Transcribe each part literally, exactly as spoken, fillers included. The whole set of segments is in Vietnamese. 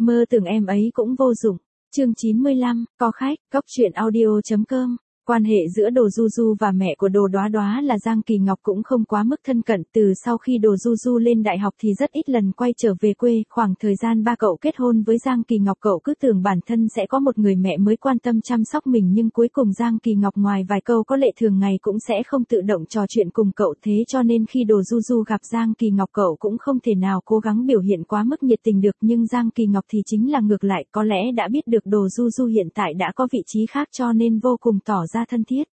Mơ tưởng em ấy cũng vô dụng. Chương chín mươi lăm, có khách, cóc truyện audio chấm com. Quan hệ giữa Đồ Du Du và mẹ của Đồ Đoá Đoá là Giang Kỳ Ngọc cũng không quá mức thân cận, từ sau khi Đồ Du Du lên đại học thì rất ít lần quay trở về quê, khoảng thời gian ba cậu kết hôn với Giang Kỳ Ngọc cậu cứ tưởng bản thân sẽ có một người mẹ mới quan tâm chăm sóc mình, nhưng cuối cùng Giang Kỳ Ngọc ngoài vài câu có lệ thường ngày cũng sẽ không tự động trò chuyện cùng cậu, thế cho nên khi Đồ Du Du gặp Giang Kỳ Ngọc cậu cũng không thể nào cố gắng biểu hiện quá mức nhiệt tình được, nhưng Giang Kỳ Ngọc thì chính là ngược lại, có lẽ đã biết được Đồ Du Du hiện tại đã có vị trí khác cho nên vô cùng tỏ ra thân thiết.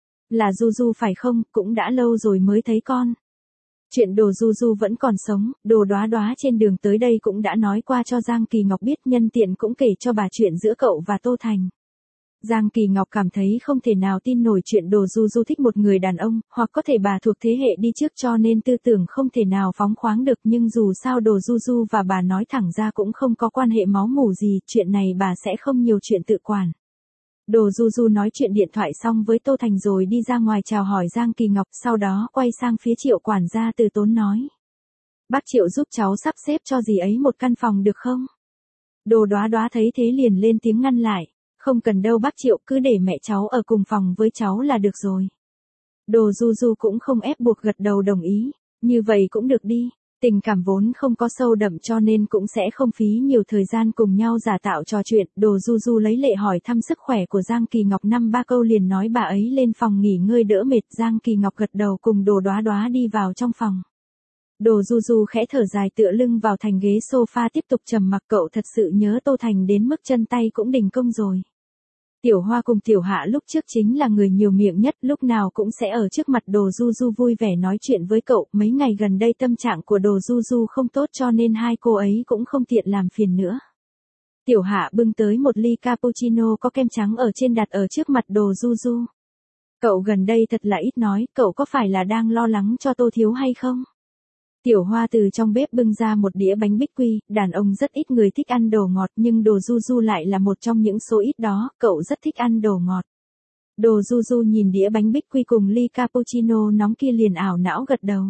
Là Du Du phải không, cũng đã lâu rồi mới thấy con. Chuyện Đồ Du Du vẫn còn sống, Đồ Đoá Đoá trên đường tới đây cũng đã nói qua cho Giang Kỳ Ngọc biết, nhân tiện cũng kể cho bà chuyện giữa cậu và Tô Thành. Giang Kỳ Ngọc cảm thấy không thể nào tin nổi chuyện Đồ Du Du thích một người đàn ông, hoặc có thể bà thuộc thế hệ đi trước cho nên tư tưởng không thể nào phóng khoáng được, nhưng dù sao Đồ Du Du và bà nói thẳng ra cũng không có quan hệ máu mủ gì, chuyện này bà sẽ không nhiều chuyện tự quản. Đồ Du Du nói chuyện điện thoại xong với Tô Thành rồi đi ra ngoài chào hỏi Giang Kỳ Ngọc, sau đó quay sang phía Triệu quản gia từ tốn nói. Bác Triệu giúp cháu sắp xếp cho dì ấy một căn phòng được không? Đồ Đoá Đoá thấy thế liền lên tiếng ngăn lại. Không cần đâu bác Triệu, cứ để mẹ cháu ở cùng phòng với cháu là được rồi. Đồ Du Du cũng không ép buộc gật đầu đồng ý. Như vậy cũng được đi. Tình cảm vốn không có sâu đậm cho nên cũng sẽ không phí nhiều thời gian cùng nhau giả tạo trò chuyện. Đồ Du Du lấy lệ hỏi thăm sức khỏe của Giang Kỳ Ngọc, năm ba câu liền nói bà ấy lên phòng nghỉ ngơi đỡ mệt. Giang Kỳ Ngọc gật đầu cùng Đồ Đoá Đoá đi vào trong phòng. Đồ Du Du khẽ thở dài tựa lưng vào thành ghế sofa tiếp tục trầm mặc, cậu thật sự nhớ Tô Thành đến mức chân tay cũng đình công rồi. Tiểu Hoa cùng Tiểu Hạ lúc trước chính là người nhiều miệng nhất, lúc nào cũng sẽ ở trước mặt Đồ Du Du vui vẻ nói chuyện với cậu, mấy ngày gần đây tâm trạng của Đồ Du Du không tốt cho nên hai cô ấy cũng không tiện làm phiền nữa. Tiểu Hạ bưng tới một ly cappuccino có kem trắng ở trên đặt ở trước mặt Đồ Du Du. Cậu gần đây thật là ít nói, cậu có phải là đang lo lắng cho Tô Thiếu hay không? Tiểu Hoa từ trong bếp bưng ra một đĩa bánh bích quy, đàn ông rất ít người thích ăn đồ ngọt nhưng Đồ Du Du lại là một trong những số ít đó, cậu rất thích ăn đồ ngọt. Đồ Du Du nhìn đĩa bánh bích quy cùng ly cappuccino nóng kia liền ảo não gật đầu.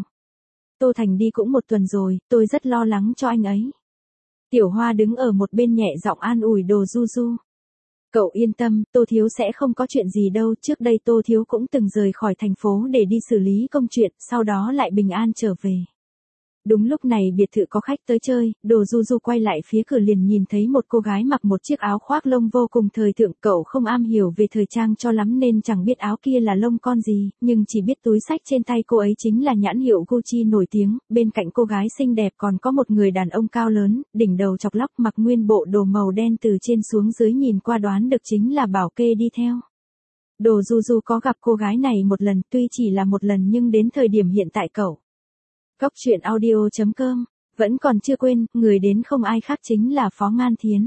Tô Thành đi cũng một tuần rồi, tôi rất lo lắng cho anh ấy. Tiểu Hoa đứng ở một bên nhẹ giọng an ủi Đồ Du Du. Cậu yên tâm, Tô Thiếu sẽ không có chuyện gì đâu, trước đây Tô Thiếu cũng từng rời khỏi thành phố để đi xử lý công chuyện, sau đó lại bình an trở về. Đúng lúc này biệt thự có khách tới chơi, Đồ Du Du quay lại phía cửa liền nhìn thấy một cô gái mặc một chiếc áo khoác lông vô cùng thời thượng, cậu không am hiểu về thời trang cho lắm nên chẳng biết áo kia là lông con gì, nhưng chỉ biết túi xách trên tay cô ấy chính là nhãn hiệu Gucci nổi tiếng, bên cạnh cô gái xinh đẹp còn có một người đàn ông cao lớn, đỉnh đầu chọc lóc mặc nguyên bộ đồ màu đen từ trên xuống dưới nhìn qua đoán được chính là Bảo Kê đi theo. Đồ Du Du có gặp cô gái này một lần, tuy chỉ là một lần nhưng đến thời điểm hiện tại cậu Cóc truyện audio chấm com vẫn còn chưa quên, người đến không ai khác chính là Phó Ngan Thiến.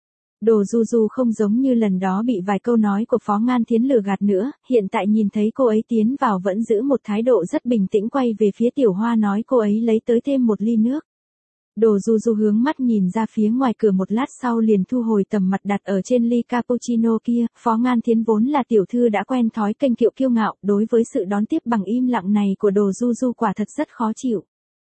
Đồ Du Du không giống như lần đó bị vài câu nói của Phó Ngan Thiến lừa gạt nữa, hiện tại nhìn thấy cô ấy tiến vào vẫn giữ một thái độ rất bình tĩnh, quay về phía Tiểu Hoa nói cô ấy lấy tới thêm một ly nước. Đồ Du Du hướng mắt nhìn ra phía ngoài cửa một lát sau liền thu hồi tầm mặt đặt ở trên ly cappuccino kia. Phó Ngan Thiến vốn là tiểu thư đã quen thói kênh kiệu kiêu ngạo, đối với sự đón tiếp bằng im lặng này của Đồ Du Du quả thật rất khó chịu.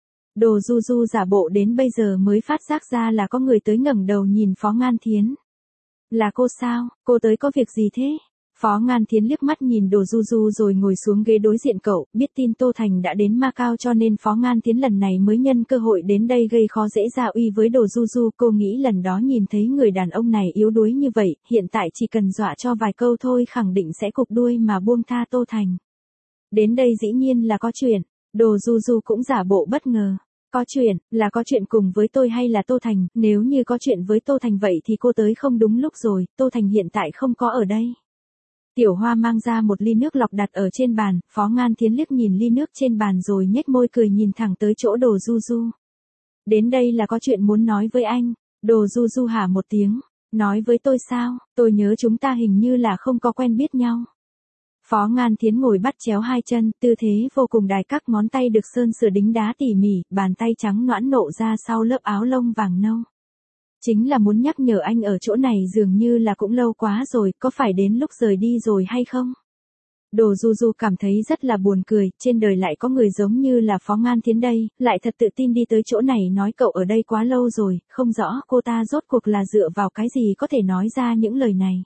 Đồ Du Du giả bộ đến bây giờ mới phát giác ra là có người tới, ngẩng đầu nhìn Phó Ngan Thiến. Là cô sao, cô tới có việc gì thế? Phó Ngan Thiến liếc mắt nhìn Đồ Du Du rồi ngồi xuống ghế đối diện cậu, biết tin Tô Thành đã đến Macau cho nên Phó Ngan Thiến lần này mới nhân cơ hội đến đây gây khó dễ ra uy với Đồ Du Du. Cô nghĩ lần đó nhìn thấy người đàn ông này yếu đuối như vậy, hiện tại chỉ cần dọa cho vài câu thôi khẳng định sẽ cụp đuôi mà buông tha Tô Thành. Đến đây dĩ nhiên là có chuyện, Đồ Du Du cũng giả bộ bất ngờ. Có chuyện, là có chuyện cùng với tôi hay là Tô Thành, nếu như có chuyện với Tô Thành vậy thì cô tới không đúng lúc rồi, Tô Thành hiện tại không có ở đây. Tiểu Hoa mang ra một ly nước lọc đặt ở trên bàn, Phó Ngan Thiến liếc nhìn ly nước trên bàn rồi nhếch môi cười nhìn thẳng tới chỗ Đồ Du Du. Đến đây là có chuyện muốn nói với anh. Đồ Du Du hả một tiếng, nói với tôi sao, tôi nhớ chúng ta hình như là không có quen biết nhau. Phó Ngan Thiến ngồi bắt chéo hai chân, tư thế vô cùng đài, các ngón tay được sơn sửa đính đá tỉ mỉ, bàn tay trắng nõn nộ ra sau lớp áo lông vàng nâu. Chính là muốn nhắc nhở anh ở chỗ này dường như là cũng lâu quá rồi, có phải đến lúc rời đi rồi hay không? Đồ Du Du cảm thấy rất là buồn cười, trên đời lại có người giống như là Phó Ngan Thiến đây, lại thật tự tin đi tới chỗ này nói cậu ở đây quá lâu rồi, không rõ cô ta rốt cuộc là dựa vào cái gì có thể nói ra những lời này.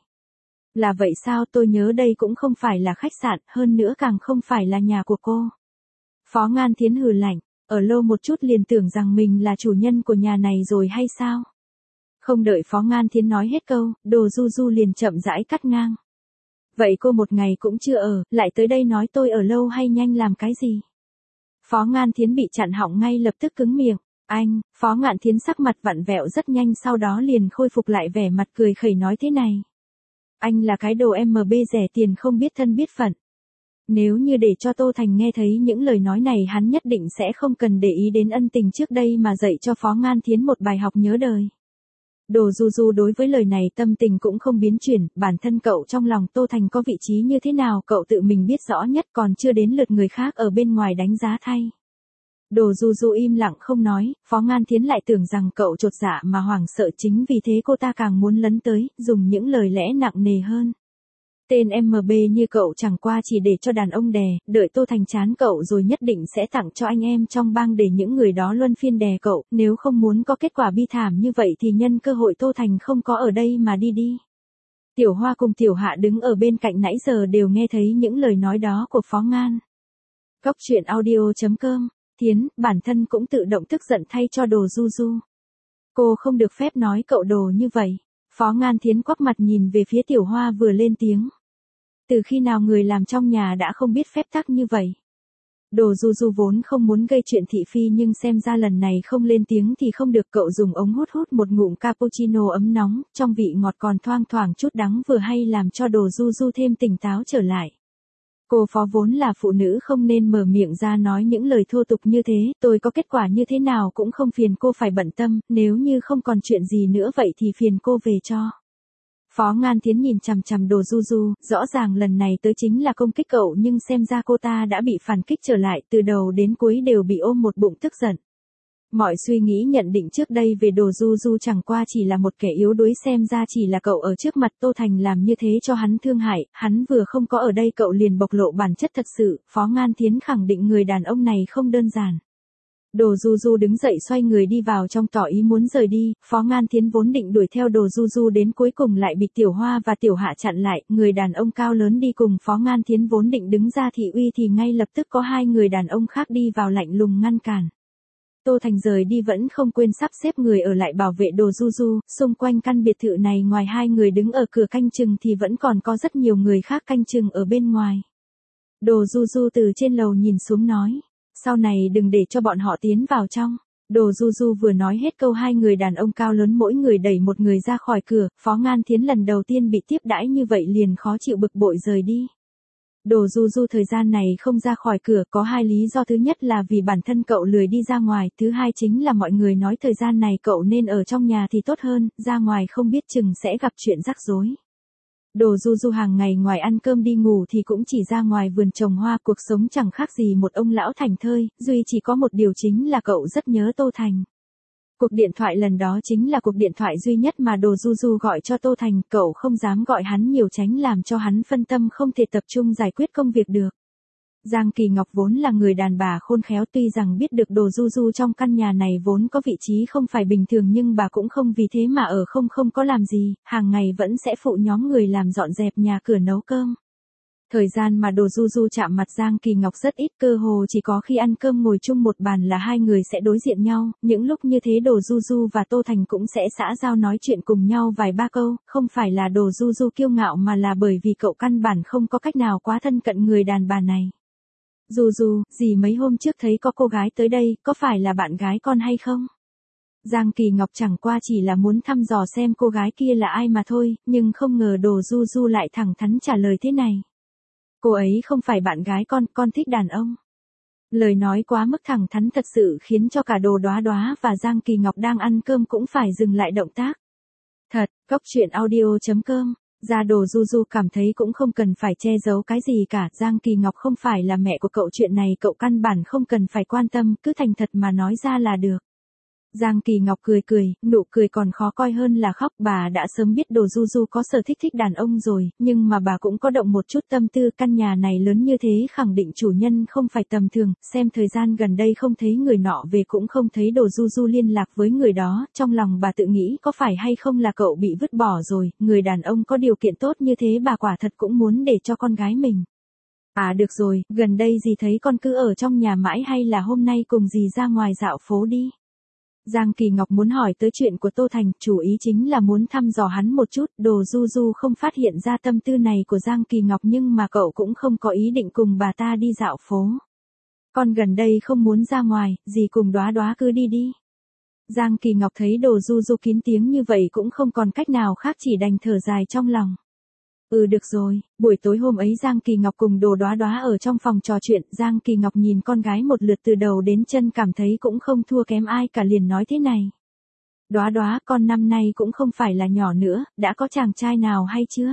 Là vậy sao, tôi nhớ đây cũng không phải là khách sạn, hơn nữa càng không phải là nhà của cô. Phó Ngan Thiến hừ lạnh, ở lâu một chút liền tưởng rằng mình là chủ nhân của nhà này rồi hay sao? Không đợi Phó Ngan Thiến nói hết câu, Đồ Du Du liền chậm rãi cắt ngang. Vậy cô một ngày cũng chưa ở, lại tới đây nói tôi ở lâu hay nhanh làm cái gì? Phó Ngan Thiến bị chặn họng ngay lập tức cứng miệng. Anh, Phó Ngạn Thiến sắc mặt vặn vẹo rất nhanh sau đó liền khôi phục lại vẻ mặt cười khẩy nói thế này. Anh là cái đồ em bê rẻ tiền không biết thân biết phận. Nếu như để cho Tô Thành nghe thấy những lời nói này hắn nhất định sẽ không cần để ý đến ân tình trước đây mà dạy cho Phó Ngan Thiến một bài học nhớ đời. Đồ Du Du đối với lời này tâm tình cũng không biến chuyển, bản thân cậu trong lòng Tô Thành có vị trí như thế nào cậu tự mình biết rõ nhất còn chưa đến lượt người khác ở bên ngoài đánh giá thay. Đồ Du Du im lặng không nói, Phó Ngan Thiến lại tưởng rằng cậu chột dạ mà hoảng sợ chính vì thế cô ta càng muốn lấn tới, dùng những lời lẽ nặng nề hơn. Tên em bê như cậu chẳng qua chỉ để cho đàn ông đè, đợi Tô Thành chán cậu rồi nhất định sẽ tặng cho anh em trong bang để những người đó luân phiên đè cậu, nếu không muốn có kết quả bi thảm như vậy thì nhân cơ hội Tô Thành không có ở đây mà đi đi. Tiểu Hoa cùng Tiểu Hạ đứng ở bên cạnh nãy giờ đều nghe thấy những lời nói đó của Phó Ngan. Cóc truyện audio chấm com, Thiến, bản thân cũng tự động tức giận thay cho Đồ Du Du. Cô không được phép nói cậu đồ như vậy. Phó Ngan Thiến quắc mặt nhìn về phía Tiểu Hoa vừa lên tiếng. Từ khi nào người làm trong nhà đã không biết phép tắc như vậy? Đồ Du Du vốn không muốn gây chuyện thị phi nhưng xem ra lần này không lên tiếng thì không được, cậu dùng ống hút hút một ngụm cappuccino ấm nóng, trong vị ngọt còn thoang thoảng chút đắng vừa hay làm cho Đồ Du Du thêm tỉnh táo trở lại. Cô Phó vốn là phụ nữ không nên mở miệng ra nói những lời thô tục như thế, tôi có kết quả như thế nào cũng không phiền cô phải bận tâm, nếu như không còn chuyện gì nữa vậy thì phiền cô về cho. Phó Ngan Thiến nhìn chằm chằm Đồ Du Du, rõ ràng lần này tới chính là công kích cậu nhưng xem ra cô ta đã bị phản kích trở lại, từ đầu đến cuối đều bị ôm một bụng tức giận. Mọi suy nghĩ nhận định trước đây về Đồ Du Du chẳng qua chỉ là một kẻ yếu đuối, xem ra chỉ là cậu ở trước mặt Tô Thành làm như thế cho hắn thương hại, hắn vừa không có ở đây cậu liền bộc lộ bản chất thật sự, Phó Ngan Thiến khẳng định người đàn ông này không đơn giản. Đồ Du Du đứng dậy xoay người đi vào trong tỏ ý muốn rời đi, Phó Ngan Thiến vốn định đuổi theo Đồ Du Du đến cuối cùng lại bị Tiểu Hoa và Tiểu Hạ chặn lại, người đàn ông cao lớn đi cùng Phó Ngan Thiến vốn định đứng ra thị uy thì ngay lập tức có hai người đàn ông khác đi vào lạnh lùng ngăn cản. Tô Thành rời đi vẫn không quên sắp xếp người ở lại bảo vệ Đồ Du Du, xung quanh căn biệt thự này ngoài hai người đứng ở cửa canh chừng thì vẫn còn có rất nhiều người khác canh chừng ở bên ngoài. Đồ Du Du từ trên lầu nhìn xuống nói, sau này đừng để cho bọn họ tiến vào trong. Đồ Du Du vừa nói hết câu hai người đàn ông cao lớn mỗi người đẩy một người ra khỏi cửa, Phó Ngan Thiến lần đầu tiên bị tiếp đãi như vậy liền khó chịu bực bội rời đi. Đồ Du Du thời gian này không ra khỏi cửa có hai lý do, thứ nhất là vì bản thân cậu lười đi ra ngoài, thứ hai chính là mọi người nói thời gian này cậu nên ở trong nhà thì tốt hơn, ra ngoài không biết chừng sẽ gặp chuyện rắc rối. Đồ Du Du hàng ngày ngoài ăn cơm đi ngủ thì cũng chỉ ra ngoài vườn trồng hoa, cuộc sống chẳng khác gì một ông lão thành thơi, duy chỉ có một điều chính là cậu rất nhớ Tô Thành. Cuộc điện thoại lần đó chính là cuộc điện thoại duy nhất mà Đồ Du Du gọi cho Tô Thành, cậu không dám gọi hắn nhiều tránh làm cho hắn phân tâm không thể tập trung giải quyết công việc được. Giang Kỳ Ngọc vốn là người đàn bà khôn khéo, tuy rằng biết được Đồ Du Du trong căn nhà này vốn có vị trí không phải bình thường nhưng bà cũng không vì thế mà ở không không có làm gì, hàng ngày vẫn sẽ phụ nhóm người làm dọn dẹp nhà cửa nấu cơm. Thời gian mà Đồ Du Du chạm mặt Giang Kỳ Ngọc rất ít, cơ hồ chỉ có khi ăn cơm ngồi chung một bàn là hai người sẽ đối diện nhau, những lúc như thế Đồ Du Du và Tô Thành cũng sẽ xã giao nói chuyện cùng nhau vài ba câu, không phải là Đồ Du Du kiêu ngạo mà là bởi vì cậu căn bản không có cách nào quá thân cận người đàn bà này. Du Du, dì mấy hôm trước thấy có cô gái tới đây, có phải là bạn gái con hay không? Giang Kỳ Ngọc chẳng qua chỉ là muốn thăm dò xem cô gái kia là ai mà thôi, nhưng không ngờ Đồ Du Du lại thẳng thắn trả lời thế này. Cô ấy không phải bạn gái con, con thích đàn ông. Lời nói quá mức thẳng thắn thật sự khiến cho cả Đồ Đóa Đóa và Giang Kỳ Ngọc đang ăn cơm cũng phải dừng lại động tác. Thật, cóc truyện audio chấm com. Ra Đồ Du Du cảm thấy cũng không cần phải che giấu cái gì cả, Giang Kỳ Ngọc không phải là mẹ của cậu, chuyện này cậu căn bản không cần phải quan tâm, cứ thành thật mà nói ra là được. Giang Kỳ Ngọc cười cười, nụ cười còn khó coi hơn là khóc. Bà đã sớm biết Đồ Du Du có sở thích thích đàn ông rồi, nhưng mà bà cũng có động một chút tâm tư. Căn nhà này lớn như thế khẳng định chủ nhân không phải tầm thường. Xem thời gian gần đây không thấy người nọ về, cũng không thấy Đồ Du Du liên lạc với người đó. Trong lòng bà tự nghĩ có phải hay không là cậu bị vứt bỏ rồi. Người đàn ông có điều kiện tốt như thế bà quả thật cũng muốn để cho con gái mình. À được rồi, gần đây dì thấy con cứ ở trong nhà mãi, hay là hôm nay cùng dì ra ngoài dạo phố đi. Giang Kỳ Ngọc muốn hỏi tới chuyện của Tô Thành, chủ ý chính là muốn thăm dò hắn một chút. Đồ Du Du không phát hiện ra tâm tư này của Giang Kỳ Ngọc, nhưng mà cậu cũng không có ý định cùng bà ta đi dạo phố. Con gần đây không muốn ra ngoài, dì cùng Đóa Đóa cứ đi đi. Giang Kỳ Ngọc thấy Đồ Du Du kín tiếng như vậy cũng không còn cách nào khác, chỉ đành thở dài trong lòng. Ừ được rồi. Buổi tối hôm ấy Giang Kỳ Ngọc cùng Đồ Đóa Đóa ở trong phòng trò chuyện. Giang Kỳ Ngọc nhìn con gái một lượt từ đầu đến chân, cảm thấy cũng không thua kém ai cả, liền nói thế này. Đóa Đóa, con năm nay cũng không phải là nhỏ nữa, đã có chàng trai nào hay chưa?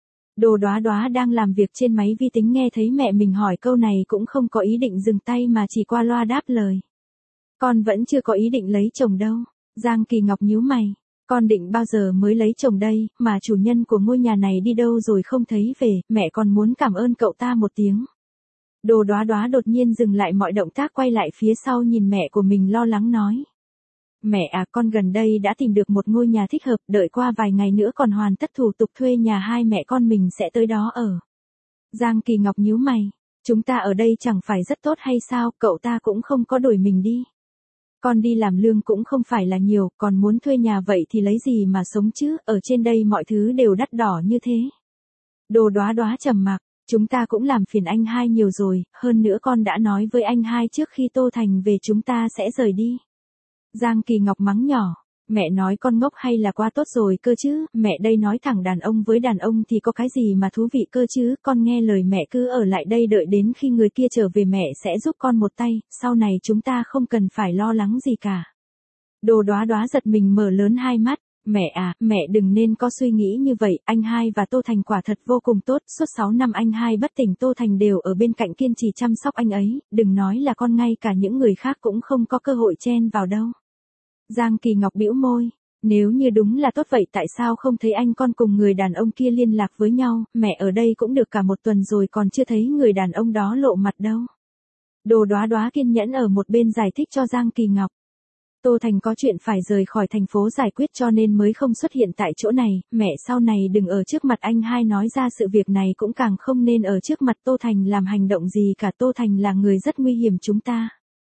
Đồ Đóa Đóa đang làm việc trên máy vi tính, nghe thấy mẹ mình hỏi câu này cũng không có ý định dừng tay mà chỉ qua loa đáp lời. Con vẫn chưa có ý định lấy chồng đâu. Giang Kỳ Ngọc nhíu mày. Con định bao giờ mới lấy chồng đây, mà chủ nhân của ngôi nhà này đi đâu rồi không thấy về, mẹ còn muốn cảm ơn cậu ta một tiếng. Đồ Đóa Đóa đột nhiên dừng lại mọi động tác, quay lại phía sau nhìn mẹ của mình lo lắng nói. Mẹ à, con gần đây đã tìm được một ngôi nhà thích hợp, đợi qua vài ngày nữa còn hoàn tất thủ tục thuê nhà, hai mẹ con mình sẽ tới đó ở. Giang Kỳ Ngọc nhíu mày. Chúng ta ở đây chẳng phải rất tốt hay sao, cậu ta cũng không có đuổi mình đi. Con đi làm lương cũng không phải là nhiều, còn muốn thuê nhà vậy thì lấy gì mà sống chứ, ở trên đây mọi thứ đều đắt đỏ như thế. Đồ Đóa Đóa trầm mặc, chúng ta cũng làm phiền anh hai nhiều rồi, hơn nữa con đã nói với anh hai trước khi Tô Thành về chúng ta sẽ rời đi. Giang Kỳ Ngọc mắng nhỏ, mẹ nói con ngốc hay là quá tốt rồi cơ chứ, mẹ đây nói thẳng đàn ông với đàn ông thì có cái gì mà thú vị cơ chứ, con nghe lời mẹ cứ ở lại đây đợi đến khi người kia trở về mẹ sẽ giúp con một tay, sau này chúng ta không cần phải lo lắng gì cả. Đồ Đóa Đóa giật mình mở lớn hai mắt, mẹ à, mẹ đừng nên có suy nghĩ như vậy, anh hai và Tô Thành quả thật vô cùng tốt, suốt sáu năm anh hai bất tỉnh Tô Thành đều ở bên cạnh kiên trì chăm sóc anh ấy, đừng nói là con, ngay cả những người khác cũng không có cơ hội chen vào đâu. Giang Kỳ Ngọc bĩu môi, nếu như đúng là tốt vậy tại sao không thấy anh con cùng người đàn ông kia liên lạc với nhau, mẹ ở đây cũng được cả một tuần rồi còn chưa thấy người đàn ông đó lộ mặt đâu. Đồ Đóa Đóa kiên nhẫn ở một bên giải thích cho Giang Kỳ Ngọc. Tô Thành có chuyện phải rời khỏi thành phố giải quyết cho nên mới không xuất hiện tại chỗ này, mẹ sau này đừng ở trước mặt anh hai nói ra sự việc này, cũng càng không nên ở trước mặt Tô Thành làm hành động gì cả, Tô Thành là người rất nguy hiểm chúng ta.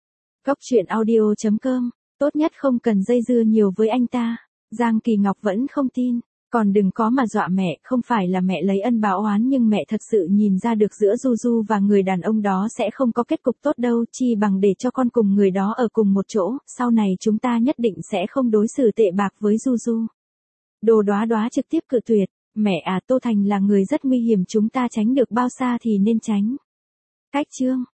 Góc truyện audio chấm com, tốt nhất không cần dây dưa nhiều với anh ta. Giang Kỳ Ngọc vẫn không tin. Còn đừng có mà dọa mẹ, không phải là mẹ lấy ân báo oán, nhưng mẹ thật sự nhìn ra được giữa Du Du và người đàn ông đó sẽ không có kết cục tốt đâu, chi bằng để cho con cùng người đó ở cùng một chỗ, sau này chúng ta nhất định sẽ không đối xử tệ bạc với Du Du. Đồ Đóa Đóa trực tiếp cự tuyệt, mẹ à, Tô Thành là người rất nguy hiểm, chúng ta tránh được bao xa thì nên tránh. Cách chương